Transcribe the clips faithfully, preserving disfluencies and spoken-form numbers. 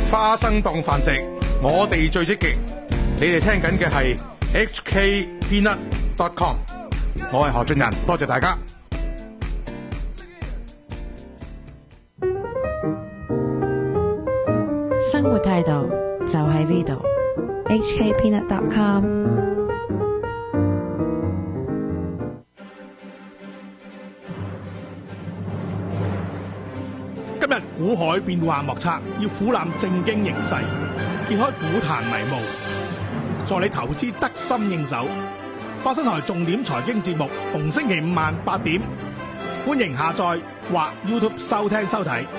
花生當飯食，我哋最積極。你哋聽緊嘅係 H K Peanut dot com， 我係何俊仁，多謝大家。 生活態度就喺呢度 H K Peanut dot com。 今日股海變幻莫測，要俯瞰正經形勢，揭開股壇迷霧，助你投資得心應手。花生台重點財經節目，逢星期五晚八點，歡迎下載或 YouTube 收聽收睇。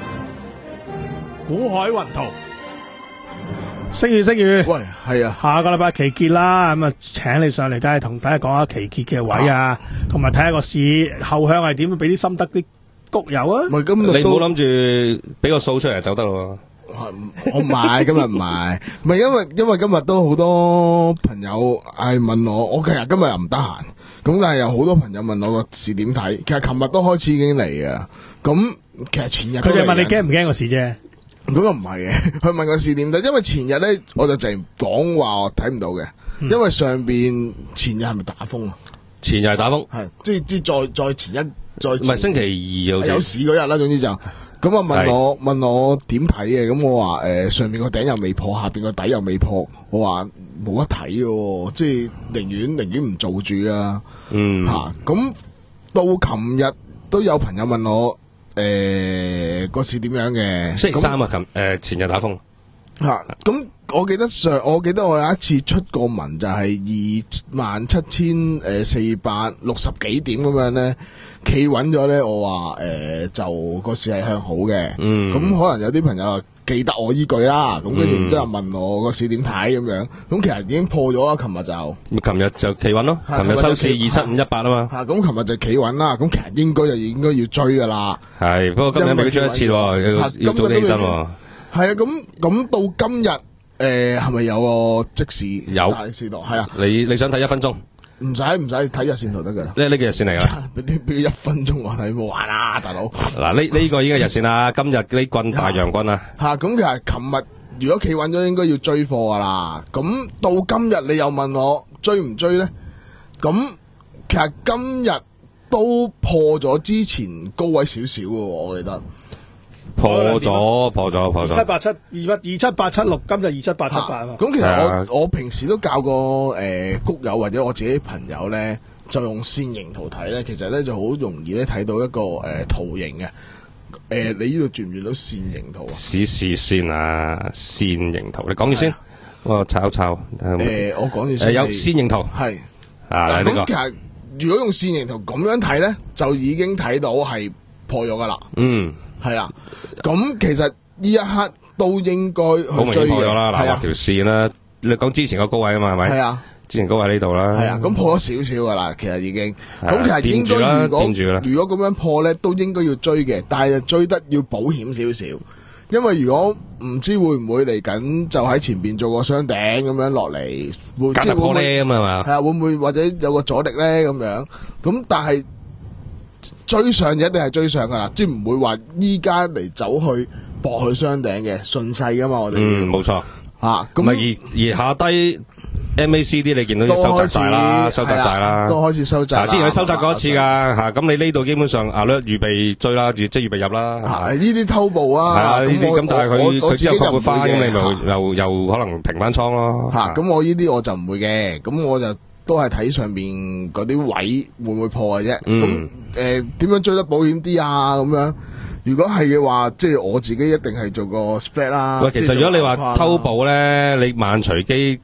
股海雲圖，星月星月， 喂，係啊， 下個禮拜期結啦，咁啊，請你上嚟，梗係同大家講下期結嘅位啊，同埋睇下個市後向係點，俾啲心得啲谷友啊。 唔係今日你唔好諗住俾個數出嚟就得咯。 我唔係今日唔係，唔係因為因為今日都好多朋友係問我，我其實今日又唔得閒，咁但係有好多朋友問我個市點睇，其實琴日都開始已經嚟嘅，咁其實前日佢哋問你驚唔驚個市啫。 咁又唔係嘅，佢問個市點睇，因為前日咧我就淨講話我睇唔到嘅， 嗯、 因為上邊前日係咪打風啊？ 前日係打風， 係即係即係再再前一再唔係星期二好似有市嗰日啦，總之就咁啊問我問我點睇嘅，咁我話誒、呃、上面個頂又未破，下邊個底又未破，我話冇得睇嘅，即係寧願寧願唔做住啊， 嗯吓咁、啊、到琴日都有朋友問我。誒，個市點樣嘅？ 星期三啊，琴誒前日打風吓，咁我記得上，我記得我有一次出個文就係二萬七千誒四百六十幾點咁樣咧，企穩咗咧，我話誒就個市係向好嘅， 嗯， 咁可能有啲朋友記得我依句啦，咁跟住然之後問我個市點睇咁樣，咁其實已經破咗啦，琴日就， 琴日就企穩咯，琴日收市二七五一八啊嘛， 吓，咁琴日就企穩啦，咁其實應該就應該要追噶啦， 係，不過今日未追一次喎，要要早啲起身喎， 係啊，咁咁到今日誒係咪有個即時有大市道？係啊， 你你想睇一分鐘？ 唔使唔使睇日線圖得噶啦， 呢呢個日線嚟噶， 俾啲俾一分鐘我睇冇玩啦，大佬。 嗱呢呢個已經係日線啦，今日呢棍大陽棍啊， 吓咁其實琴日如果企穩咗，應該要追貨噶啦。咁到今日你又問我追唔追咧？咁其實今日都破咗之前高位少少嘅，我記得。 破咗破咗破咗， 七八七二一二七八七六，今日二七八七八啊嘛。 咁其實我我平時都教過誒谷友或者我自己朋友咧，就用線形圖睇咧，其實咧就好容易咧睇到一個誒、呃、圖形嘅。誒、呃，你呢度轉唔轉到線形圖啊？ 試試先啊，線形圖，你講住先，我抄抄。 誒，我講住先。 誒，有線形圖係啊，呢個。 咁其實如果用線形圖咁樣睇咧，就已經睇到係破咗噶啦。 嗯。 係啊，咁其實呢一刻都應該去追嘅。 好明顯破咗啦，嗱，畫條線啦。你講之前個高位啊嘛，係咪？ 係啊， 之前高位呢度啦。 係啊，咁破咗少少噶啦，其實已經。咁其實應該如果如果咁樣破咧，都應該要追嘅，但係追得要保險少少，因為如果唔知會唔會嚟緊就喺前邊做個雙頂咁樣落嚟，會即係破咧咁啊嘛。 係啊，會唔會或者有個阻力咧咁樣？咁但係。追上就一定係追上噶啦，即係唔會話依家嚟走去搏去雙頂嘅順勢噶嘛，我哋嗯冇錯吓咁而而下低 M A C D 你見到收窄晒啦，收窄晒啦， 都開始收窄。 之前佢收窄過一次噶吓，咁你呢度基本上啊咧預備追啦，即係預備入啦。 係呢啲偷步啊， 係啊呢啲咁，但係佢佢之後復活翻，咁你咪又又可能平翻倉咯。 吓咁我呢啲我就唔會嘅，咁我就。都係睇上邊嗰啲位會唔會破嘅啫。咁誒點樣追得保險啲啊？咁樣如果係嘅話，即係我自己一定係做個 spread 啦。 喂，其實如果你話偷步咧，你慢隨機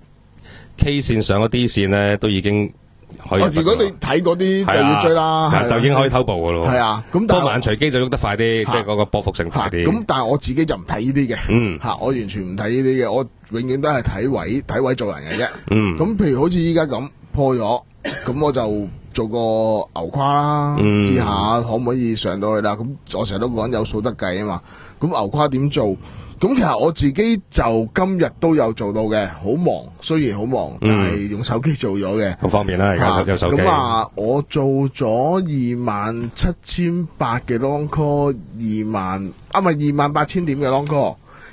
K 線上嗰 D 線咧，都已經可以。 如果你睇嗰啲就要追啦， 就已經可以偷步噶咯。 係啊，咁不過慢隨機就喐得快啲，即係嗰個波幅性快啲。 咁但係我自己就唔睇呢啲嘅。 嗯， 吓我完全唔睇呢啲嘅，我永遠都係睇位睇位做人嘅啫。 嗯， 咁譬如好似依家咁。破咗，咁我就做個牛跨啦，試、嗯、下可唔可以上到去啦。咁我成日都講有數得計啊嘛。咁牛跨點做？咁其實我自己就今日都有做到嘅，好忙，雖然好忙，但係用手機做咗嘅， 好方便啦。而家有手機。 咁啊，我做咗二萬七千八嘅 long call，二萬啊唔係二萬八千點嘅 long call，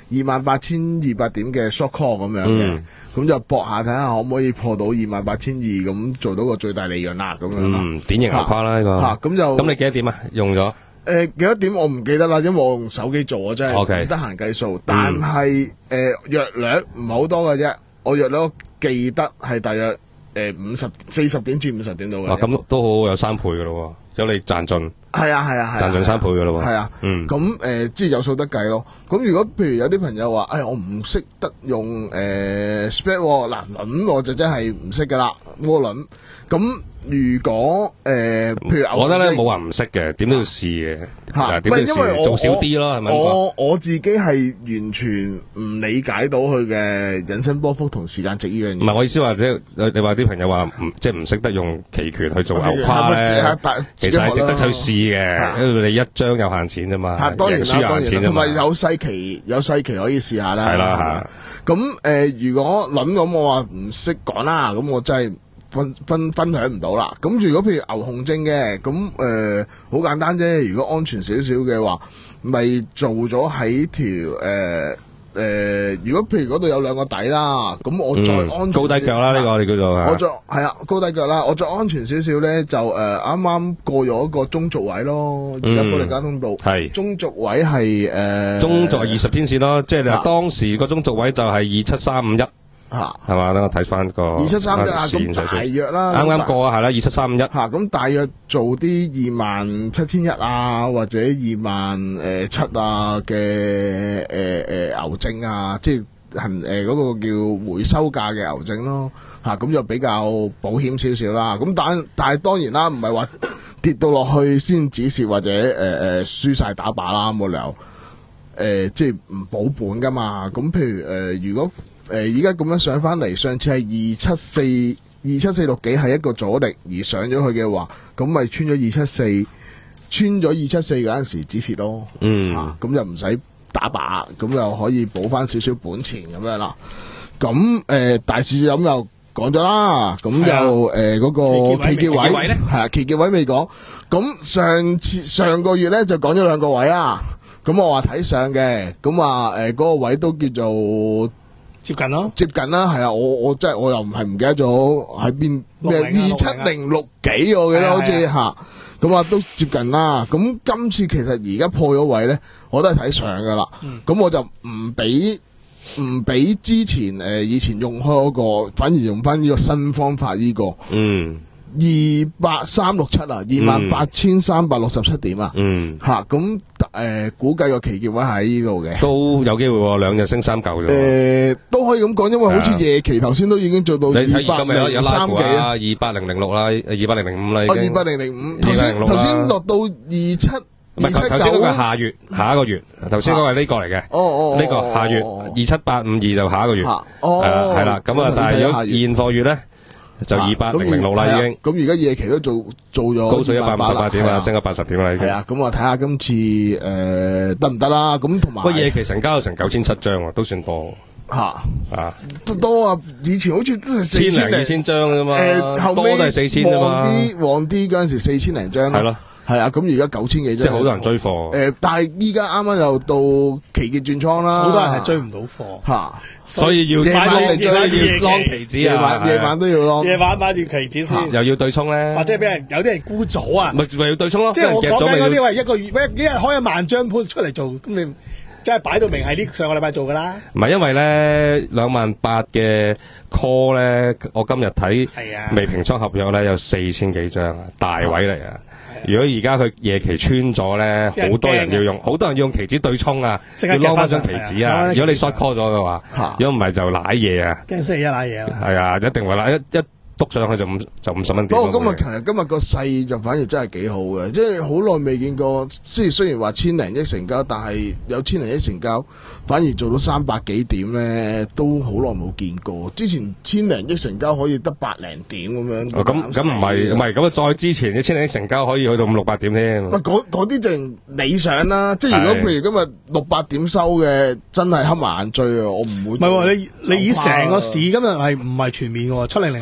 二萬八千二百點嘅 short call 咁樣嘅。 嗯咁就搏下睇下可唔可以破到二萬八千二咁做到個最大利潤啦咁樣啦。 嗯，典型牛跨啦呢個。 嚇咁就咁你幾多點啊？用咗？ 誒幾多點我唔記得啦，因為我用手機做，我真係 OK 唔得閒計數。但係誒約略唔係好多嘅啫，我約略記得係大約誒五十四十點至五十點到嘅。 哇，咁都好有三倍嘅咯喎，有你賺盡。 係啊係啊係。 賺盡三倍嘅咯喎。 係啊。 嗯。 咁誒即係有數得計咯。咁如果譬如有啲朋友話，誒我唔識得用誒 spread 喎，嗱輪我就真係唔識㗎啦，窩輪。咁如果誒，譬如我覺得咧冇話唔識嘅，點都要試嘅。 嚇， 點都要因為試，做少啲咯，係咪？ 我我自己係完全唔理解到佢嘅引伸波幅同時間值呢樣嘢。 唔係我意思話，即係你話啲朋友話唔即係唔識得用期權去做牛跨咧，其實係值得去試嘅，因為你一張有限錢啫嘛， 當然啦，當然啦，同埋有細期有細期可以試下啦。 係啦嚇，咁誒，如果諗咁，我話唔識講啦，咁我真係。分分分享唔到啦，咁如果譬如牛熊證嘅，咁誒好簡單啫。如果安全少少嘅話，咪做咗喺條誒誒，如果譬如嗰度有兩個底啦，咁我再安全、嗯、 高低腳啦，呢、這個你叫做我再係啊高低腳啦，我再安全少少咧，就誒啱啱過咗一個中軸位咯，而家保利加通道係、嗯、中軸位係誒、呃、 中軸係二十天線咯，即係你當時個中軸位就係二七三五一。吓，係嘛？等我睇翻個二七三一啊，咁大約啦， 啱啱過啊，係啦，二七三五一。 吓，咁大約做啲二萬七千一啊，或者二萬誒七啊嘅誒誒牛證啊，即係恒誒嗰個叫回收價嘅牛證咯。吓、啊，咁就比較保險少少啦。咁但但係當然啦，唔係話跌到落去先止蝕或者誒誒輸晒打靶啦，冇理由誒、呃、即係唔保本噶嘛。咁譬如誒、呃、如果誒，而家咁樣上翻嚟，上次係二七四二七四六幾係一個阻力而上咗去嘅話，咁咪穿咗二七四，穿咗二七四嗰陣時止蝕咯。嗯，吓咁、啊、就唔使打靶，咁又可以補翻少少本錢咁樣啦。咁誒、呃，大市咁又講咗啦，咁就誒嗰、呃那個期結位係啊，期結位未講。咁上次上個月咧就講咗兩個位啦。咁我話睇上嘅，咁話誒嗰個位都叫做。 接近咯， 接近啦，係啊，我我真係我又唔係唔記得咗喺邊咩二七零六幾，我記得好似吓，咁啊都接近啦。咁今次其實而家破咗位咧，我都係睇上噶啦。咁、嗯、我就唔俾唔俾之前誒、呃、以前用開嗰、那個，反而用翻呢個新方法呢、這個。嗯。二八三六七啊，二萬八千三百六十七點啊，嗯，吓咁誒，估計個期結位喺呢度嘅， 都有機會兩日升三嚿啫。 誒，都可以咁講，因為好似夜期頭先都已經做到二百零三幾啊， 二八零零六啦，二八零零五啦，已經二八零零五，頭先頭先落到二七二七九， 頭先嗰個下月下一個月，頭先嗰個係呢個嚟嘅，哦哦，呢個下月二七八五二就下一個月，哦，係啦，咁啊，但係如果現貨月咧？就二八零零六啦，已經。 咁而家夜期都做做咗高水一百五十八點啊，升咗八十點啦，已經。 係啊，咁我睇下今次誒得唔得啦？咁同埋， 喂，夜期成交有成九千七張喎，都算多。吓啊， 都多啊！以前好似都係四千零二千張啫嘛。 誒，後尾都係四千啫嘛。 旺啲旺啲嗰陣時四千零張。係咯。係啊，咁而家九千幾張， 即係好多人追貨。 誒、呃，但係依家啱啱又到期結轉倉啦， 好多人係追唔到貨嚇， 所以要夜晚嚟追， 要攞期指啊， 夜晚夜晚都要攞， 夜晚買住期指先， 又要對沖咧， 或者俾人有啲人沽咗啊， 咪咪要對沖咯， 即係我講緊嗰啲話一個月幾日開一萬張鋪出嚟做，咁你即係擺到明係呢上個禮拜做㗎啦。 唔係因為咧兩萬八嘅 call 咧，我今日睇未平倉合約咧有四千幾張啊，大位嚟啊！如果而家佢夜期穿咗咧，好多人要用，好多人要用期指對沖啊，要攞翻張期指啊！如果你 short call 咗嘅話，如果唔係就瀨嘢啊！ 驚星期一瀨嘢啊！ 係啊，一定會瀨一一篤上去就五就五十蚊。 不過今日其實今日個勢就反而真係幾好嘅，即係好耐未見過。雖然雖然話千零億成交，但係有千零億成交，反而做到三百幾點咧，都好耐冇見過。之前千零億成交可以得百零點咁樣。 咁咁唔係唔係咁啊！再之前嘅千零億成交可以去到五六百點添。 唔係嗰嗰啲就理想啦。即係如果譬如今日六百點收嘅，真係黑埋眼追啊！我唔會。 唔係喎，你你以成個市今日係唔係全面喎？七零零係唔係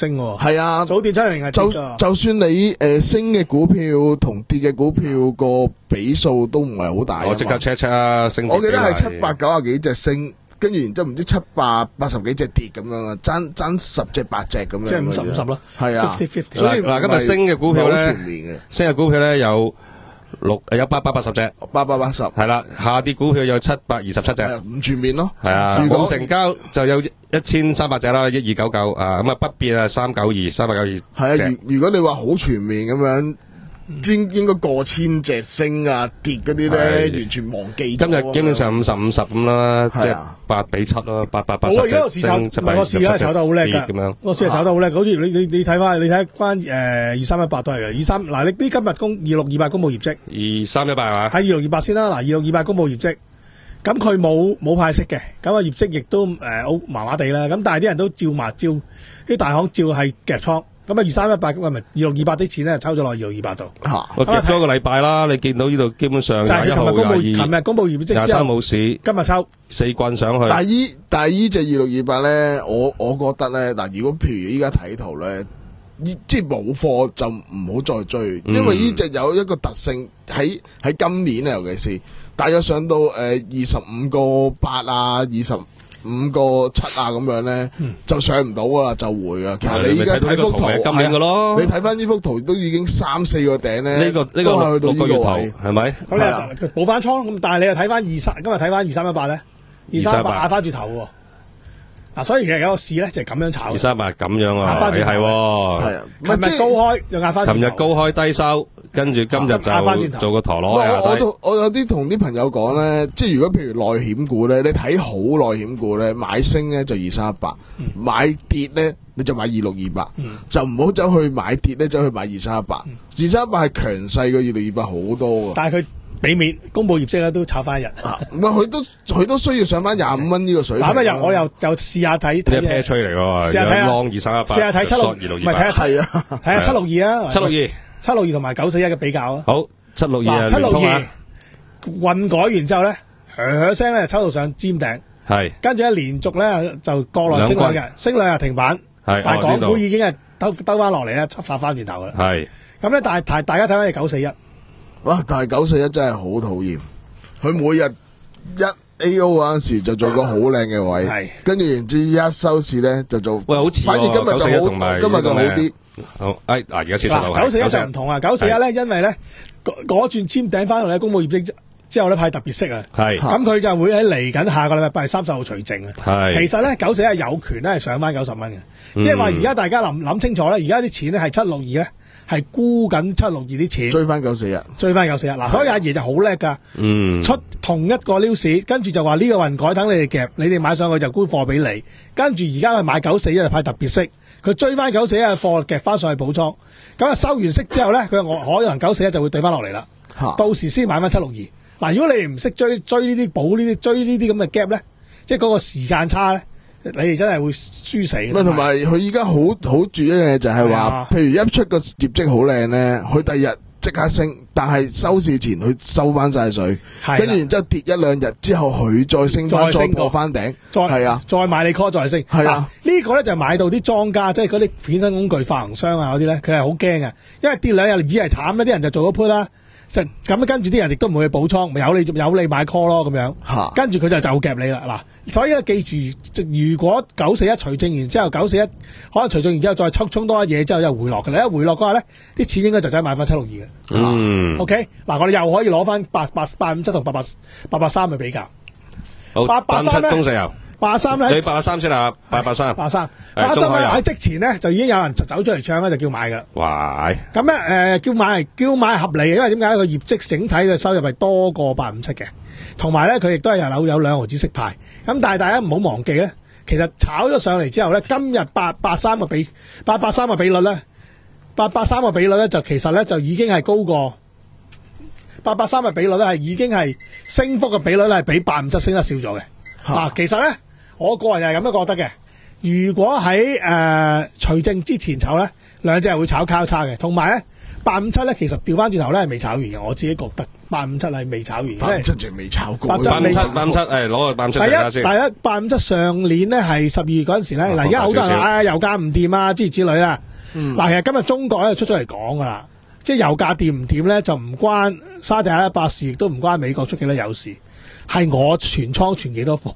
升喎。 係啊， 早段七零零係就跌㗎就算你誒、呃、升嘅股票同跌嘅股票個比數都唔係好大啊嘛。 我即刻 check check 啊，升跌我記得係比例七百九啊幾隻升，跟住然之後唔知七百八十幾隻跌咁樣啊，爭爭十隻八隻咁樣。 即係五十五十咯。 係啊， fifty fifty 所以嗱嗱今日升嘅股票咧唔係好全面嘅， 升嘅股票咧有六有八百八十隻， 八百八十係啦，下跌股票有七百二十七隻， 係唔全面咯。 係啊， 如果冇成交就有一千三百隻啦，一二九九啊，咁啊不變啊三九二三百九二係啊， 隻， 如如果你話好全面咁樣，應應該過千隻升啊跌嗰啲咧， 係完全忘記咗。 今日基本上五十五十咁啦，即係係啊八比七咯，八百八十好啊！而家個市炒唔隻升，七百係個市而家炒得好叻咁樣㗎，。個市係炒得好叻。好似你你你睇翻你睇翻誒二三一八都係嘅，二三嗱你呢今日公二六二八公佈業績， 二三一八係嘛？ 喺二六二八先啦。嗱二六二八公佈業績，咁佢冇冇派息嘅，咁啊業績亦都誒好麻麻地啦。咁但係啲人都照埋照，啲大行照係夾倉。咁啊二三一八咁咪二六二八啲錢咧抽咗落二六二八度， 嚇我夾咗個禮拜啦，你見到呢度基本上就係佢廿一號、 琴日公佈， 廿二、 琴日公佈業績廿三之後， 冇市， 今日抽。 四棍上去。 但係依但係依隻二六二八咧，我我覺得咧嗱，如果譬如依家睇圖咧，依即係冇貨就唔好再追， 嗯因為依隻有一個特性喺喺今年啊，尤其是大約上到誒二十五個八啊，二十五個七啊咁樣咧，就上唔到噶啦，就會噶。其實你依家睇幅圖， 係今年嘅咯， 你睇翻呢幅圖都已經三四個頂咧， 呢個呢個都係去到六個月頭呢個位。 係咪？ 咁你係啊又補翻倉，咁但係你又睇翻二三，今日睇翻二三一八咧，二三一八壓翻轉頭喎。嗱，所以其實有個市咧就係咁樣炒嘅。 二三八咁樣啊，係壓返轉頭喎。 係啊，唔係即係琴日高開又壓翻。 琴日高開低收，跟住今日壓返轉頭就做個陀唔螺係我我壓低。 同我有啲同啲朋友講咧，即係如果譬如內險股咧，你睇好內險股咧，買升咧就二三一八，買跌咧你就買二六二八，就唔好走去買跌咧，走去買二三一八。二三一八係強勢過二六二八好多㗎。 但係佢俾面公佈業績咧都炒翻一日。 啊唔係佢都佢都需要上翻廿五蚊呢個水平嗱啦。 咁啊又我又又試下睇呢一睇 pair 吹嚟喎， 試下睇下有 long 二三一八， 試下睇七六， 二六二八， 唔係睇下七係啊， 睇下七六二啊， 七六二， 七六二同埋九四一嘅比較啊。 好七六二啊， 嗱七六聯通啊二混改完之後咧，響響聲咧抽到上尖頂， 係跟住咧連續咧就國內升兩日，升兩日停板， 係但係港哦呢度股已經係兜兜翻落嚟咧，發翻轉頭噶啦。 係咁咧，但係大大家睇翻係九四一， 哇！但係九四一真係好討厭，佢每日一 A O 嗰陣時就做個好靚嘅位， 係跟住然之一收市咧就做， 喂好似喎反而今日就九四一好， 同埋今日就好啲。 好，誒嗱而家切出嗱九四一就唔同啊，九四一咧因為咧嗰嗰轉尖頂翻落嚟公佈業績之後咧派特別息啊， 係咁佢就會喺嚟緊下個禮拜八月三十號除淨啊。 係其實咧九四一係有權咧係上翻九十蚊嘅，即係話而家大家諗諗清楚咧，而家啲錢咧係七六二咧係沽緊七六二啲錢， 追翻九四一， 追翻九四一。嗱，所以阿爺就好叻㗎， 嗯出同一個 news，跟住就話呢個運改等你哋夾，你哋買上去就沽貨俾你，跟住而家去買九四一就派特別息，佢追翻九四一嘅貨夾翻上去補倉，咁啊收完息之後咧，佢我可能九四一就會對翻落嚟啦， 嚇到時先買翻七六二。嗱，如果你哋唔識追追呢啲補呢啲追呢啲咁嘅 gap 咧，即係嗰個時間差咧，你哋真係會輸死嘅。 唔係同埋佢依家好好注意一樣嘢就係話係啊， 譬如一出個業績好靚咧，佢第二日即刻升，但係收市前佢收翻晒水， 係啦跟住然之後跌一兩日之後佢再升翻，再再升過破翻頂， 再係啊， 再買你 call 再升。 係啊嗱，呢個咧就係買到啲莊家，即係嗰啲衍生工具發行商啊嗰啲咧，佢係好驚嘅，因為跌兩日以為慘咧，啲人就做咗 put 啦。就咁跟住啲人亦都唔會去補倉，咪有你有你買 call 咯咁樣， 嚇跟住佢就就夾你啦嗱，所以咧記住，即如果九四一除正完之後，九四一可能除正完之後再抽衝多一嘢之後又回落嘅，你一回落嘅話咧，啲錢應該就走去買翻七六二嘅。 嗯 OK，嗱我哋又可以攞翻八八八五七同八八八八三去比較， 好八八三七呢中石油， 八三咧你八三先啊，八八三， 八三係八三咧中海油喺即前咧就已經有人走出嚟唱咧，就叫買噶啦。 哇係咁咧誒叫買叫買合理嘅，因為點解佢業績整體嘅收入係多過八五七嘅，同埋咧佢亦都係有有兩毫子息派。咁但係大家唔好忘記咧，其實炒咗上嚟之後咧，今日八八三嘅比八八三嘅比率咧，八八三嘅比率咧就其實咧就已經係高過八八三嘅比率咧係已經係升幅嘅比率咧係比八五七升得少咗嘅。嗱、 嚇其實咧我個人又係咁樣覺得嘅。如果喺誒除正之前炒咧，兩隻係會炒交叉嘅，同埋咧八五七咧，其實調翻轉頭咧係未炒完嘅，我自己覺得八五七係未炒完嘅。 八五七仲未炒過。 八五七，八五七，誒攞個八五七嚟睇先。 第一，八五七上年咧係十二月嗰陣時咧，嗱而家好多人話啊油價唔掂啊，諸如此類啦。嗱，其實今日中國咧出咗嚟講噶啦，即係油價掂唔掂咧就唔關沙特阿拉伯事，亦都唔關美國出幾多油事，係我存倉存幾多貨。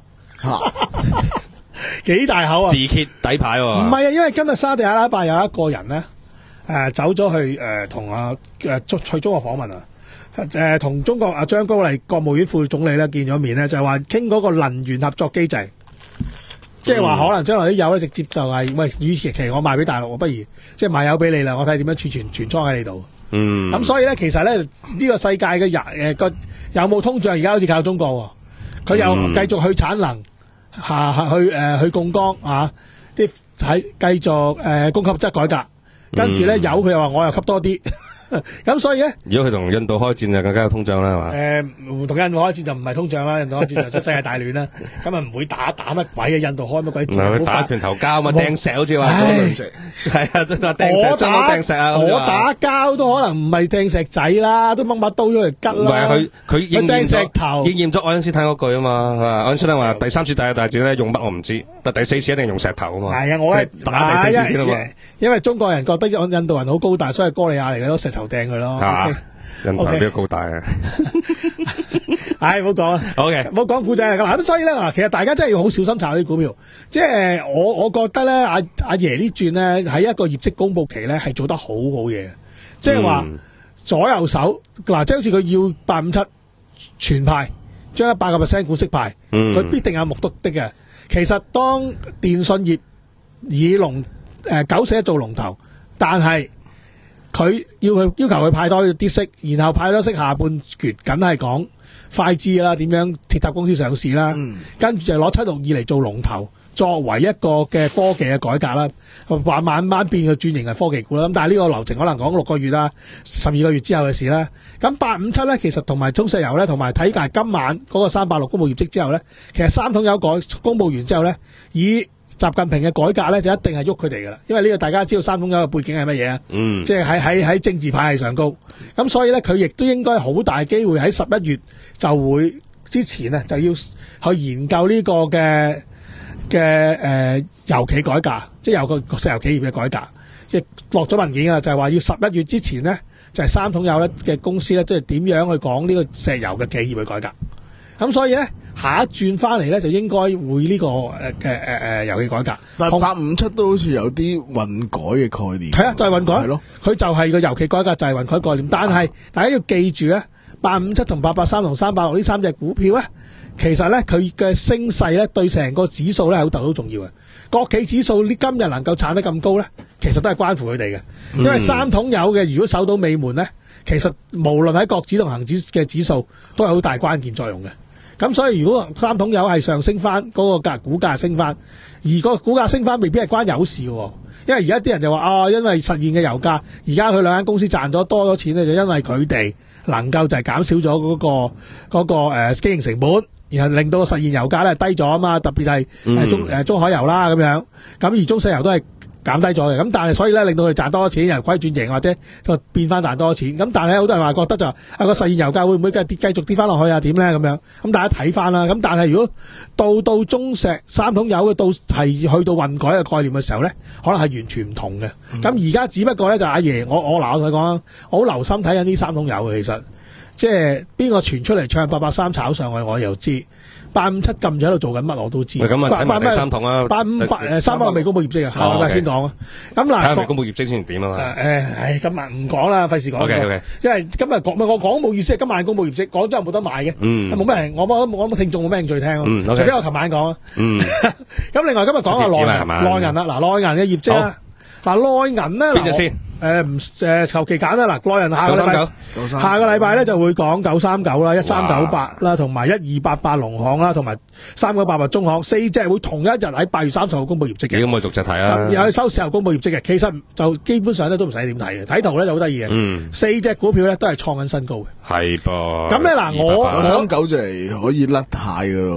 幾大口啊！ 自揭底牌喎。 唔係啊，因為今日沙特阿拉伯有一個人咧，誒、呃、走咗去誒同啊誒去去中國訪問啊，誒同中國啊張高麗國務院副總理咧見咗面咧，就係話傾嗰個能源合作機制，即係話可能將來啲油咧直接就係、是、喂，與其其我賣俾大陸，我不如即係賣油俾你啦，我睇點樣儲存存倉喺你度。 嗯。咁所以咧，其實咧呢、這個世界嘅人誒個有冇通脹，而家好似靠中國喎，佢又繼續去產能。下下去誒、呃、去槓桿啊！啲喺繼續誒、呃、供給側改革，跟住咧有佢又話我又吸多啲，咁所以咧， 如果佢同印度開戰就更加有通脹啦，係嘛？ 誒同印度開戰就唔係通脹啦，印度開戰就世界大亂啦，咁啊唔會打打乜鬼嘅，印度開乜鬼戰？ 唔係打拳頭交嘛，掟石好似話嗰石，係啊，都話掟石，真係掟石啊！ 我打交都可能唔係掟石仔啦，都掹把刀咗嚟吉啦。 唔係佢佢應驗石頭， 應驗咗愛因斯坦嗰句啊嘛，愛因斯坦話第三次世界大戰咧用乜我唔知，但第四次一定用石頭啊嘛。係啊， 我係打第四次先啊嘛。 因為中國人覺得印度人好高大，所以哥利亞嚟嘅，攞石頭掟佢咯。 啊，印度比較高大啊！ 唉，唔好講啦。OK，唔好講古仔啦。咁所以咧，嗱，其實大家真係要好小心炒啲股票。即係我我覺得咧，阿阿爺呢轉咧喺一個業績公佈期咧係做得好好嘢。即係話左右手嗱，即係好似佢要八五七全派，將一百個 percent 股息派，佢、嗯、必定有目的的嘅。其實當電信業以龍誒九四一做龍頭，但係佢要佢要求佢派多啲息，然後派多息下半橛，梗係講快資啦，點樣鐵塔公司上市啦，嗯、跟住就攞七六二嚟做龍頭，作為一個嘅科技嘅改革啦，話慢慢變嘅轉型係科技股啦。咁但係呢個流程可能講六個月啦，十二個月之後嘅事啦。咁八五七咧，其實同埋中石油咧，同埋睇埋今晚嗰個三八六公佈業績之後咧，其實三桶油改公佈完之後咧，以習近平嘅改革咧，就一定係喐佢哋噶啦，因為呢個大家知道三桶油嘅背景係乜嘢啊？嗯，即係喺喺喺政治派系上高，咁所以咧佢亦都應該好大機會喺十一月就會之前啊，就要去研究呢個嘅嘅誒油企改革，即係有個石油企業嘅改革，即係落咗文件噶，就係話要十一月之前咧，就係三桶油咧嘅公司咧，即係點樣去講呢個石油嘅企業去改革。咁所以咧，下一轉翻嚟咧，就應該會呢、這個誒嘅誒誒油氣改革。 但係八五七都好似有啲混改嘅概念。 係啊，就係、是、混改。係咯，佢就係個油氣改革就係混改概念。但係大家要記住咧，八五七同八八三同三八六呢三隻股票咧，其實咧佢嘅升勢咧對成個指數咧係好頭好重要嘅。國企指數呢今日能夠撐得咁高咧，其實都係關乎佢哋嘅。因為三桶油嘅如果守到尾門咧，其實無論喺國指同恒指嘅指數都係好大關鍵作用嘅。咁所以如果三桶油係上升翻，嗰個價股價升翻，而個股價升翻未必係關油事喎，因為而家啲人就話啊，因為實現嘅油價，而家佢兩間公司賺咗多咗錢咧，就因為佢哋能夠就係減少咗嗰、嗰個嗰、嗰個誒、呃、經營成本，然後令到個實現油價咧低咗啊嘛，特別係誒中誒、呃、中海油啦咁樣，咁而中石油都係減低咗嘅，咁但係所以咧令到佢哋賺多咗錢，由虧轉盈或者就變翻賺多咗錢。咁但係好多人話覺得就啊個實現油價會唔會繼續跌繼續跌翻落去啊？點咧咁樣？咁大家睇翻啦。咁但係如果到到中石三桶油嘅到係去到混改嘅概念嘅時候咧，可能係完全唔同嘅。咁而家只不過咧就阿爺，我我嗱我同佢講啊，我好留心睇緊呢三桶油嘅，其實即係邊個傳出嚟唱八八三炒上去，我又知。八五七撳咗喺度做緊乜我都知。 咁啊睇埋第三桶啊， 八五八誒三百未公佈業績啊，下個禮拜先講啊。咁嗱， 睇下未公佈業績先點啊嘛。誒唉，今日唔講啦，費事講。 OK OK。因為今日講唔係我講冇意思，係今晚公佈業績，講咗冇得買嘅。嗯。冇咩人，我我我聽眾冇咩興趣聽咯。嗯。除非我琴晚講啊。嗯。咁另外今日講下內銀，內銀啦，嗱內銀嘅業績啦，嗱內銀咧，邊隻先？誒唔誒求其揀啦，嗱內銀下個禮拜下個禮拜咧就會講九三九啦、一三九八啦，同埋一二八八農行啦，同埋三九八八中行，四隻會同一日喺八月三十號公佈業績嘅。咁我逐隻睇啦。又係收市後公佈業績嘅，其實就基本上咧都唔使點睇嘅，睇圖咧就好得意嘅。嗯。四隻股票咧都係創緊新高嘅。係噃。咁咧嗱，我九三九就係可以甩軚㗎咯。嚇！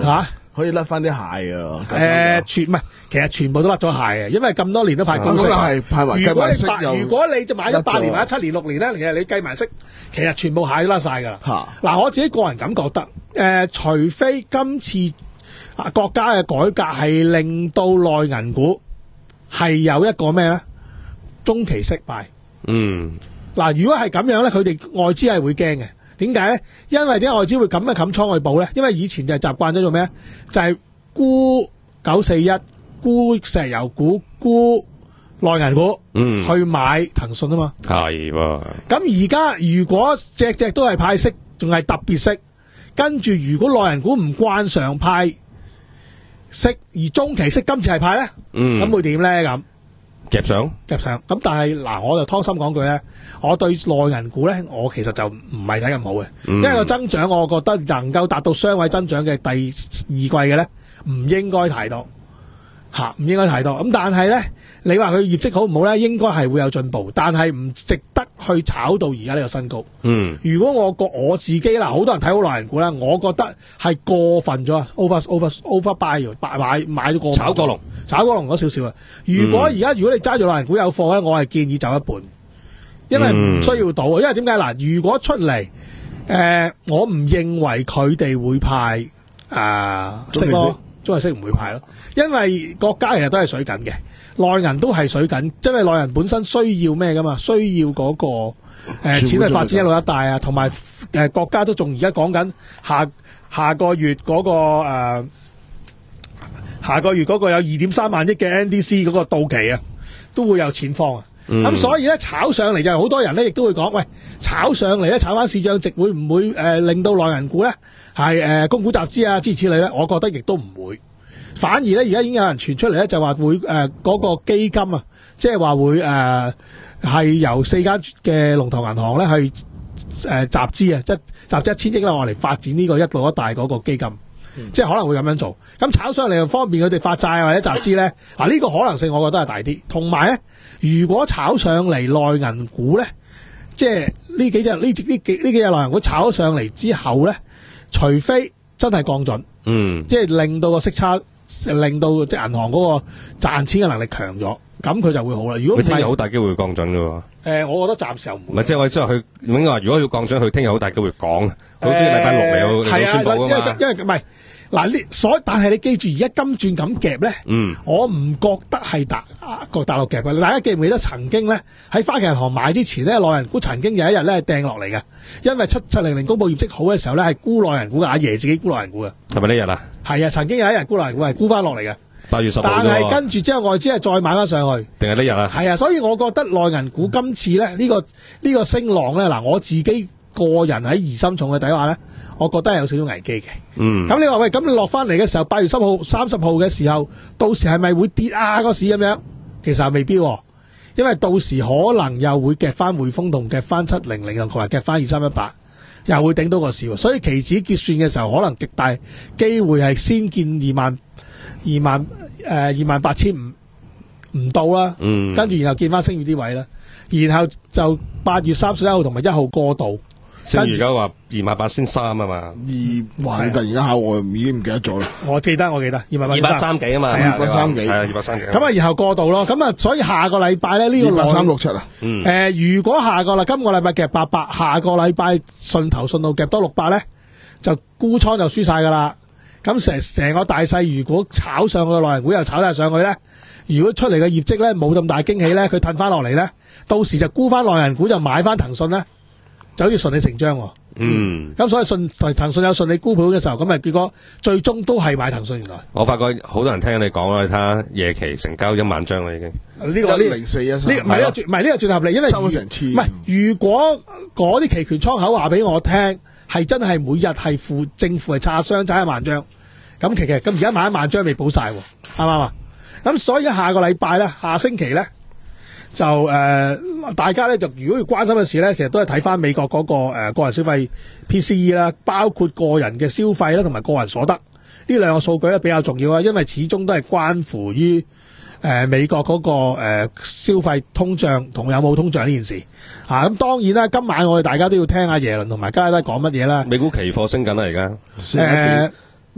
可以甩翻啲蟹啊！ 誒，全唔係，其實全部都甩咗蟹嘅，因為咁多年都派高息。 係派埋如果你計埋息又如果你就買咗八年或者七年六年咧，其實你計埋息，其實全部蟹都甩晒㗎啦。 嚇嗱，我自己個人感覺得，誒，除非今次啊國家嘅改革係令到內銀股係有一個咩咧中期息派。 嗯。 嗱，如果係咁樣咧，佢哋外資係會驚嘅。點解咧？因為啲外資會咁樣冚倉去補咧？因為以前就係習慣咗做咩？就係沽九四一、沽石油股、沽內銀股， 嗯， 去買騰訊啊嘛。 係喎。 咁而家如果隻隻都係派息，仲係特別息，跟住如果內銀股唔慣常派息，而中期息今次係派咧， 嗯， 咁會點咧？咁夾上夾上，咁但係嗱，我就湯心講句咧，我對內銀股咧，我其實就唔係睇咁好嘅， 嗯、 因為個增長，我覺得能夠達到雙位增長嘅第二季嘅咧，唔應該太多嚇，唔應該太多。咁但係咧，你話佢業績好唔好咧？應該係會有進步，但係唔值得去炒到而家呢個新高。 嗯， 如果我覺我自己啦，好多人睇好內銀股啦，我覺得係過分咗，over over over buy 買買買咗過炒過龍， 炒過龍咗少少啊！如果而家如果你揸住內銀股有貨咧，我係建議走一半，因為唔需要賭。因為點解嗱？如果出嚟誒、呃，我唔認為佢哋會派誒息咯，中期息唔會派咯，因為國家其實都係水緊嘅，內銀都係水緊，因為內銀本身需要咩噶嘛？需要嗰、那個誒、呃、錢去發展一路一帶啊，同埋誒國家都仲而家講緊下下個月嗰、那個誒。呃下個月嗰個有二點三萬億嘅 N D C 嗰個到期啊，都會有錢方啊。咁、嗯、所以咧炒上嚟就係好多人咧，亦都會講，喂，炒上嚟咧炒翻市漲值會唔會誒、呃、令到內銀股咧係誒供股集資啊諸如此類咧？我覺得亦都唔會，反而咧而家已經有人傳出嚟咧就話會誒嗰、呃那個基金啊，即係話會誒係、呃、由四間嘅龍頭銀行咧去誒、呃、集資啊，即係集資一千億啦，我嚟發展呢個一路一帶嗰個基金。嗯、即係可能會咁樣做，咁炒上嚟又方便佢哋發債或者集資咧，嗱、啊、呢、呢個可能性我覺得係大啲。同埋咧，如果炒上嚟內銀股咧，即係呢幾隻呢呢幾呢幾隻內銀股炒上嚟之後咧，除非真係降準，嗯，即係令到個息差，令到即係銀行嗰個賺錢嘅能力強咗，咁佢就會好啦。如果唔係， 好大機會降準㗎喎。 誒、呃，我覺得暫時又唔會。 唔係，即係我意思話佢，應該話如果要降準，佢聽日好大機會講，好似禮拜六嚟到嚟到宣佈㗎嘛。 因為因為唔係。嗱，呢所但係你記住，而家金轉咁夾咧，嗯，我唔覺得係大個大陸夾嘅。大家記唔記得曾經咧喺花旗銀行買之前咧，內銀股曾經有一日咧係掟落嚟嘅，因為七七零零公佈業績好嘅時候咧係沽內銀股嘅，阿爺自己沽內銀股嘅。係咪呢日啊？係啊，曾經有一日沽內銀股係沽翻落嚟嘅。八月十號。但係跟住之後外資係再買翻上去。定係呢日啊？係啊，所以我覺得內銀股今次咧呢、呢個呢、呢個升浪咧，嗱我自己個人喺疑心重嘅底下咧。我覺得係有少少危機嘅。嗯。咁你話喂，咁你落翻嚟嘅時候，八月十號、三十號嘅時候，到時係咪會跌啊個市咁樣？其實未必、哦，因為到時可能又會夾翻匯豐同夾翻七零零，同埋夾翻二三一八，又會頂到個市。所以期指結算嘅時候，可能極大機會係先見二萬、二萬誒、呃、二萬八千五唔到啦。嗯。跟住然後見翻升月啲位啦，然後就八月三十一號同埋一號過渡。即係而家話二萬八千三啊嘛，二哇！你突然間考我，已經唔記得咗啦。我記得，我記得二萬八二百三幾啊嘛，二百三幾係啊，二百三幾。咁啊，然後過渡咯。咁啊，所以下個禮拜咧呢個二百三六七啊。嗯。誒、呃，如果下個啦，今個禮拜夾八百，下個禮拜順頭順路夾多六百咧，就沽倉就輸晒噶啦。咁成成個大勢，如果炒上去內銀股又炒晒上去咧，如果出嚟嘅業績咧冇咁大驚喜咧，佢褪翻落嚟咧，到時就沽翻內銀股就買翻騰訊咧。就好似順理成章喎，嗯，咁所以順騰訊有順利沽盤嘅時候，咁咪結果最終都係買騰訊。原來我發覺好多人聽你講啦，你睇下夜期成交一萬張啦已經。呢、這個呢零四一三，唔係呢個唔係呢個轉合理，因為收咗成千。唔係如果嗰啲期權倉口話俾我聽，係真係每日係負正負係差雙差一萬張，咁其實咁而家買一萬張未補晒，啱唔啱啊？咁所以下個禮拜咧，下星期咧。就誒、呃，大家咧就如果要關心嘅事咧，其實都係睇翻美國嗰、那個誒、呃、個人消費 P C E 啦，包括個人嘅消費啦，同埋個人所得呢兩個數據咧比較重要啊，因為始終都係關乎於誒、呃、美國嗰、那個誒、呃、消費通脹同有冇通脹呢件事嚇。咁、啊、當然啦，今晚我哋大家都要聽阿耶倫同埋加拉德講乜嘢啦。美股期貨升緊啦，而家誒。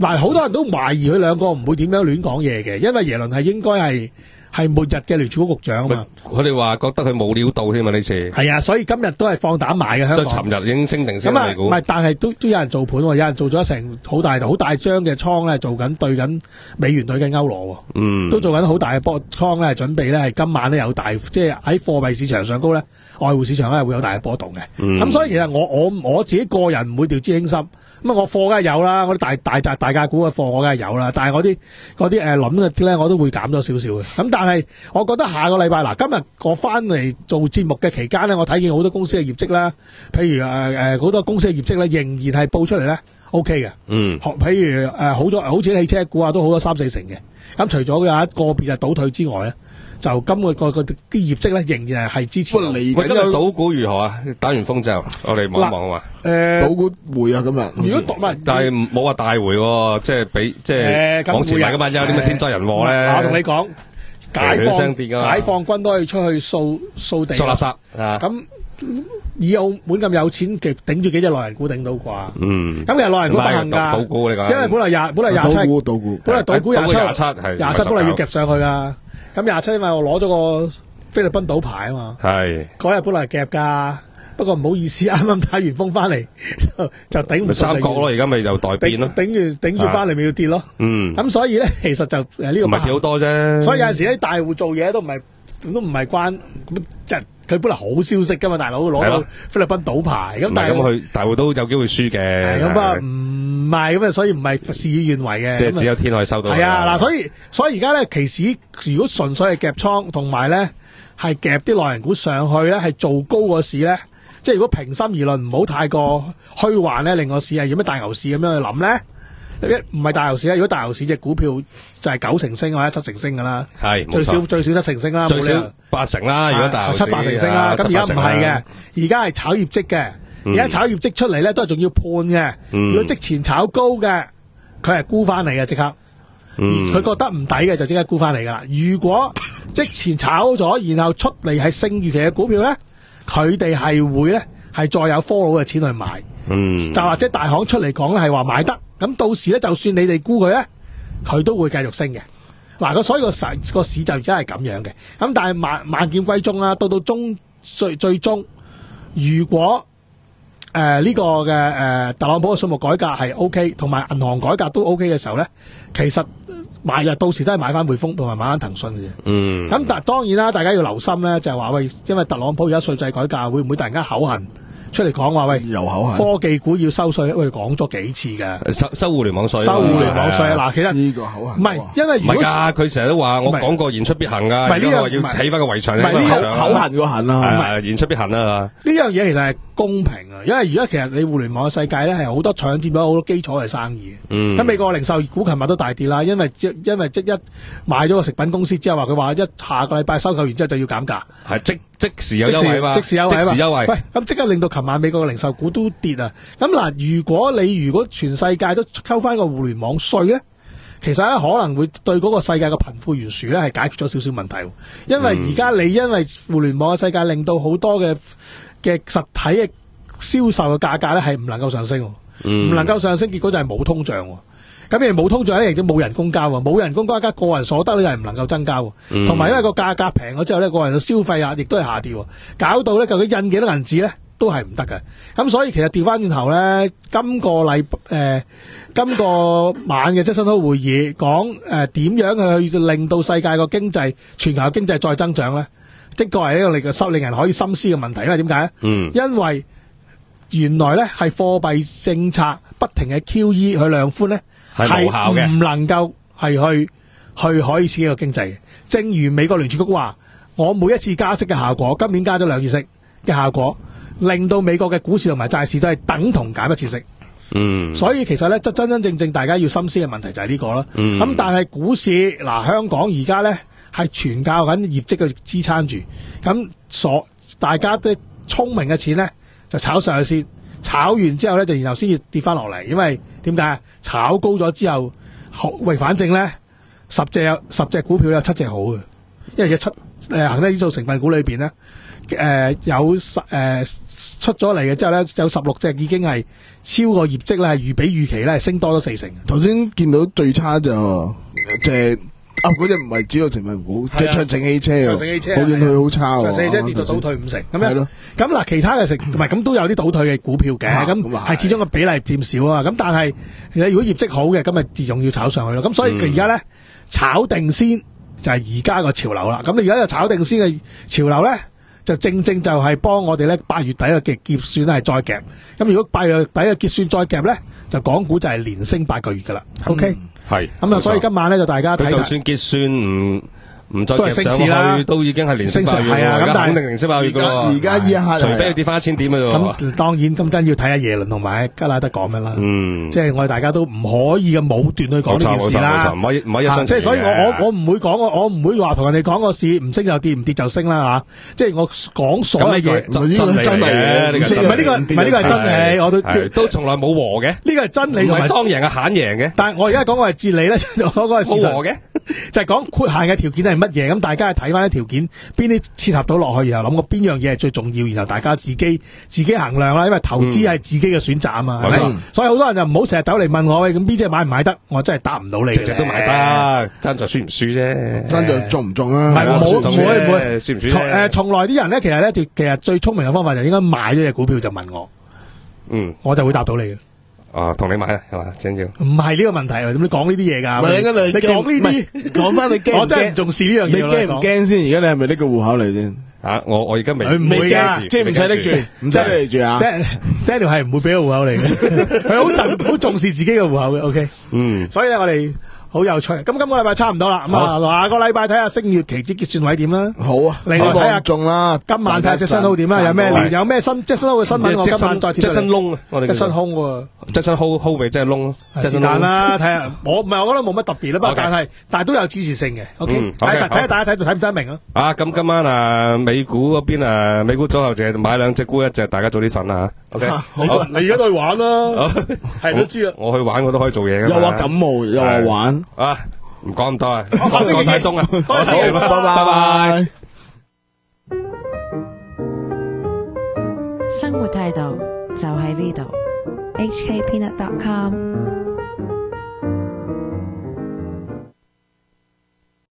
嗱，好多人都懷疑佢兩個唔會點樣亂講嘢嘅，因為耶倫係應該係係末日嘅聯儲局局長啊嘛。 佢哋話覺得佢冇料到添嘛呢次。 係啊，所以今日都係放膽買嘅香港。 所以尋日已經升定先咁啊， 美股。 唔係，但係都都有人做盤喎，有人做咗成好大好大張嘅倉咧，做緊對緊美元對緊歐羅喎。 嗯， 都做緊好大嘅波倉咧，準備咧係今晚咧有大，即係喺貨幣市場上高咧，外匯市場咧會有大嘅波動嘅。咁、 嗯、 所以其實我我我自己個人唔會掉之輕心。咁啊，我貨梗係有啦，我啲大大扎大價股嘅貨我梗係有啦，但係我啲嗰啲誒輪嘅咧，我都會減咗少少嘅。咁但係我覺得下個禮拜嗱，今日我翻嚟做節目嘅期間咧，我睇見好多公司嘅業績啦，譬如誒誒好多公司嘅業績咧，仍然係報出嚟咧 O K 嘅。嗯，譬如誒、呃、好咗，好似汽車股啊，都好咗三四成嘅。咁除咗有一個別嘅倒退之外咧，就今個個個啲業績咧仍然係係支持。 嚟緊今日賭股如何啊？打完風之後，我哋望一望啊嘛。 誒， 賭股會啊，今日。 如果賭唔係， 但係冇話大回喎，即係俾即係往前嚟噶嘛，有啲咩天災人禍咧。 我同你講，解放解放軍都可以出去掃掃地、 掃垃圾啊。 咁以澳門咁有錢，極頂住幾隻內人股頂到啩？ 嗯。 咁其實內人股不幸㗎， 賭股你講， 因為本來廿本來廿七， 賭股賭股， 本來賭股廿七廿七係廿七本來要夾上去㗎。咁廿七因為我攞咗個菲律賓賭牌啊嘛，係嗰日本來係夾㗎，不過唔好意思，啱啱打完風翻嚟就就頂唔住。 三角咯，而家咪又代變咯， 頂住頂住翻嚟咪要跌咯。嗯，咁所以咧，其實就誒呢個唔係幾好多啫。所以有陣時咧，大戶做嘢都唔係都唔係關即係佢本來好消息㗎嘛，大佬攞到菲律賓賭牌咁，但係咁佢大戶都有機會輸嘅。 咁啊唔係咁啊，所以唔係事與願違嘅。 即係只有天可以收到。 係啊，嗱，所以所以而家咧，期市如果純粹係夾倉，同埋咧係夾啲內人股上去咧，係做高個市咧，即係如果平心而論，唔好太過虛幻咧，令個市係有咩大牛市咁樣去諗咧。一唔係大牛市啊！如果大牛市隻股票就係九成升或者七成升噶啦， 係最少最少七成升啦， 最少八成啦。如果大牛市七八成升啦，咁而家唔係嘅，而家係炒業績嘅。而家炒業績出嚟咧，都係仲要判嘅。如果即前炒高嘅，佢係沽翻嚟嘅即刻。佢覺得唔抵嘅就即刻沽翻嚟噶啦。如果即前炒咗，然後出嚟係升預期嘅股票咧，佢哋係會咧係再有 follow 嘅錢去買。就或者大行出嚟講係話買得。咁到時咧，就算你哋估佢咧，佢都會繼續升嘅。嗱，所以個市個市就而家係咁樣嘅。咁但係萬萬劍歸宗啦，到到中最最終，如果誒呢、呃這個嘅誒、呃、特朗普嘅稅務改革係 O K，同埋銀行改革都 O K 嘅時候咧，其實買入到時都係買翻匯豐同埋買翻騰訊嘅啫。嗯。咁但係當然啦，大家要留心咧，就係話喂，因為特朗普而家稅制改革會唔會突然間口痕？出嚟講話喂， 又口痕， 科技股要收稅，喂講咗幾次嘅， 收收互聯網稅， 收互聯網稅嗱，其實呢個口痕， 唔係，因為如果唔係㗎，佢成日都話我講過言出必行㗎， 唔係呢樣要起翻個圍牆， 唔係呢個口痕個痕啊， 係言出必行啊， 呢樣嘢其實係公平啊，因為而家其實你互聯網嘅世界咧係好多搶佔咗好多基礎嘅生意。嗯，咁美國零售股琴日都大跌啦，因為即因為即一買咗個食品公司之後話佢話一下個禮拜收購完之後就要減價， 係即即時有優惠嘛， 即時優惠， 即時優惠。 喂，咁即刻令到琴晚美國嘅零售股都跌啊！咁嗱，如果你如果全世界都溝翻個互聯網稅咧，其實咧可能會對嗰個世界嘅貧富懸殊咧係解決咗少少問題，因為而家你因為互聯網嘅世界令到好多嘅嘅實體嘅銷售嘅價格咧係唔能夠上升，唔、嗯、能夠上升，結果就係冇通脹。咁你冇通脹咧，亦都冇人工交喎，冇人工加加個人所得咧，又係唔能夠增加喎。同埋、嗯、因為個價格平咗之後咧，個人嘅消費額亦都係下跌，搞到咧究竟印幾多銀紙咧都係唔得嘅。咁所以其實調翻轉頭咧，今個禮誒、呃、今個晚嘅質詢會議講誒點樣去令到世界個經濟全球嘅經濟再增長咧，的確係一個令嘅令人可以深思嘅問題。因為點解咧？嗯，因為原來咧係貨幣政策不停嘅 Q E 去量寬咧。係無效嘅，唔能夠係去去可以刺激個經濟嘅。正如美國聯儲局話，我每一次加息嘅效果，今年加咗兩次息嘅效果，令到美國嘅股市同埋債市都係等同減一次息。嗯，所以其實咧，真真正正大家要深思嘅問題就係呢個啦。嗯，咁但係股市嗱，香港而家咧係全靠緊業績去支撐住，咁所大家都聰明嘅錢咧就炒上去先。炒完之後咧，就然後先至跌翻落嚟，因為點解？炒高咗之後，喂，反正咧十隻有十隻股票有七隻好嘅，因為有七誒恒生指數成分股裏邊咧， 誒有十誒出咗嚟嘅之後咧，有十六隻已經係超過業績咧，係預比預期咧係升多咗四成。 頭先見到最差就即係啊嗰隻唔係指數成分股，即係長城汽車啊， 長城汽車我見佢好差喎， 長城汽車跌到倒退五成咁樣。 係咯， 咁嗱，其他嘅成同埋咁都有啲倒退嘅股票嘅，咁係始終個比例佔少啊。咁但係如果業績好嘅，咁咪自動要炒上去咯。咁所以佢而家咧炒定先就係而家個潮流啦。咁你而家就炒定先嘅潮流咧，就正正就係幫我哋咧八月底嘅結結算咧係再夾。咁如果八月底嘅結算再夾咧，就港股就係連升八個月噶啦。OK。 係咁啊，所以今晚咧就大家睇， 佢就算結算唔唔再都係升市啦， 都已經係連升八月係啊，咁但係肯定連升八月噶咯。 而家依一刻， 除非佢跌翻一千點嘅啫。 咁當然，咁真要睇下耶倫同埋加拉德講咩啦。 嗯， 即係我哋大家都唔可以嘅武斷去講呢件事啦。 唔可以唔可以一廂情願嘅。 即係所以我我我唔會講我我唔會話同人哋講個市唔升就跌，唔跌就升啦嚇。即係我講所有嘢真真理嘅， 唔係呢個唔係呢個係真理，我都都從來冇和嘅。 呢個係真理同埋莊贏嘅閒贏嘅。 但係我而家講個係哲理咧，就講個係事實嘅， 就係講豁限嘅條件係乜嘢。咁大家睇翻啲條件，邊啲切合到落去，然後諗過邊樣嘢係最重要，然後大家自己自己衡量啦。因為投資係自己嘅選擇啊嘛，係咪？所以好多人就唔好成日走嚟問我喂，咁邊隻買唔買得？我真係答唔到你。 隻隻都買得，爭在輸唔輸啫。 爭在中唔中啊？ 唔係冇唔會唔會輸唔輸？ 誒，從來啲人咧，其實咧，其實最聰明嘅方法就應該買咗隻股票就問我， 嗯， 我就會答到你嘅。 啊，同你買啦，係嘛？正要唔係呢個問題，點解講呢啲嘢㗎？ 唔係你你講呢啲， 講翻你驚， 我真係唔重視呢樣嘢。 你驚唔驚先？而家你係咪呢個戶口嚟先？ 啊，我我而家未佢唔會㗎， 即係唔使拎住，唔使拎住啊 ！Daniel 係唔會俾個戶口嚟嘅，佢好重好重視自己嘅戶口嘅。OK， 嗯，所以咧我哋。好有趣，咁今個禮拜差唔多啦，咁啊下個禮拜睇下星月期指結算位點啦。 好啊， 另外睇下中啦， 今晚睇下隻新號點啦，有咩料，有咩新即係新號嘅新聞，我今晚再貼出嚟。 即新窿啊，我哋即新空喎， 即新 hold hold 咪即係窿咯，即是但啦，睇下我唔係我覺得冇乜特別啦，不過但係但係都有指示性嘅。OK，睇睇下大家睇到睇唔睇得明啊？ 啊，咁今晚啊美股嗰邊啊美股組合就買兩隻沽一隻，大家早啲瞓啦嚇。OK，好， 你而家都去玩啦，係都知啦。 我去玩我都可以做嘢㗎。 又話感冒，又話玩啊！唔講咁多啊，講晒鐘啊， 多謝， 拜拜。 生活態度就喺呢度。 H K Peanut dot com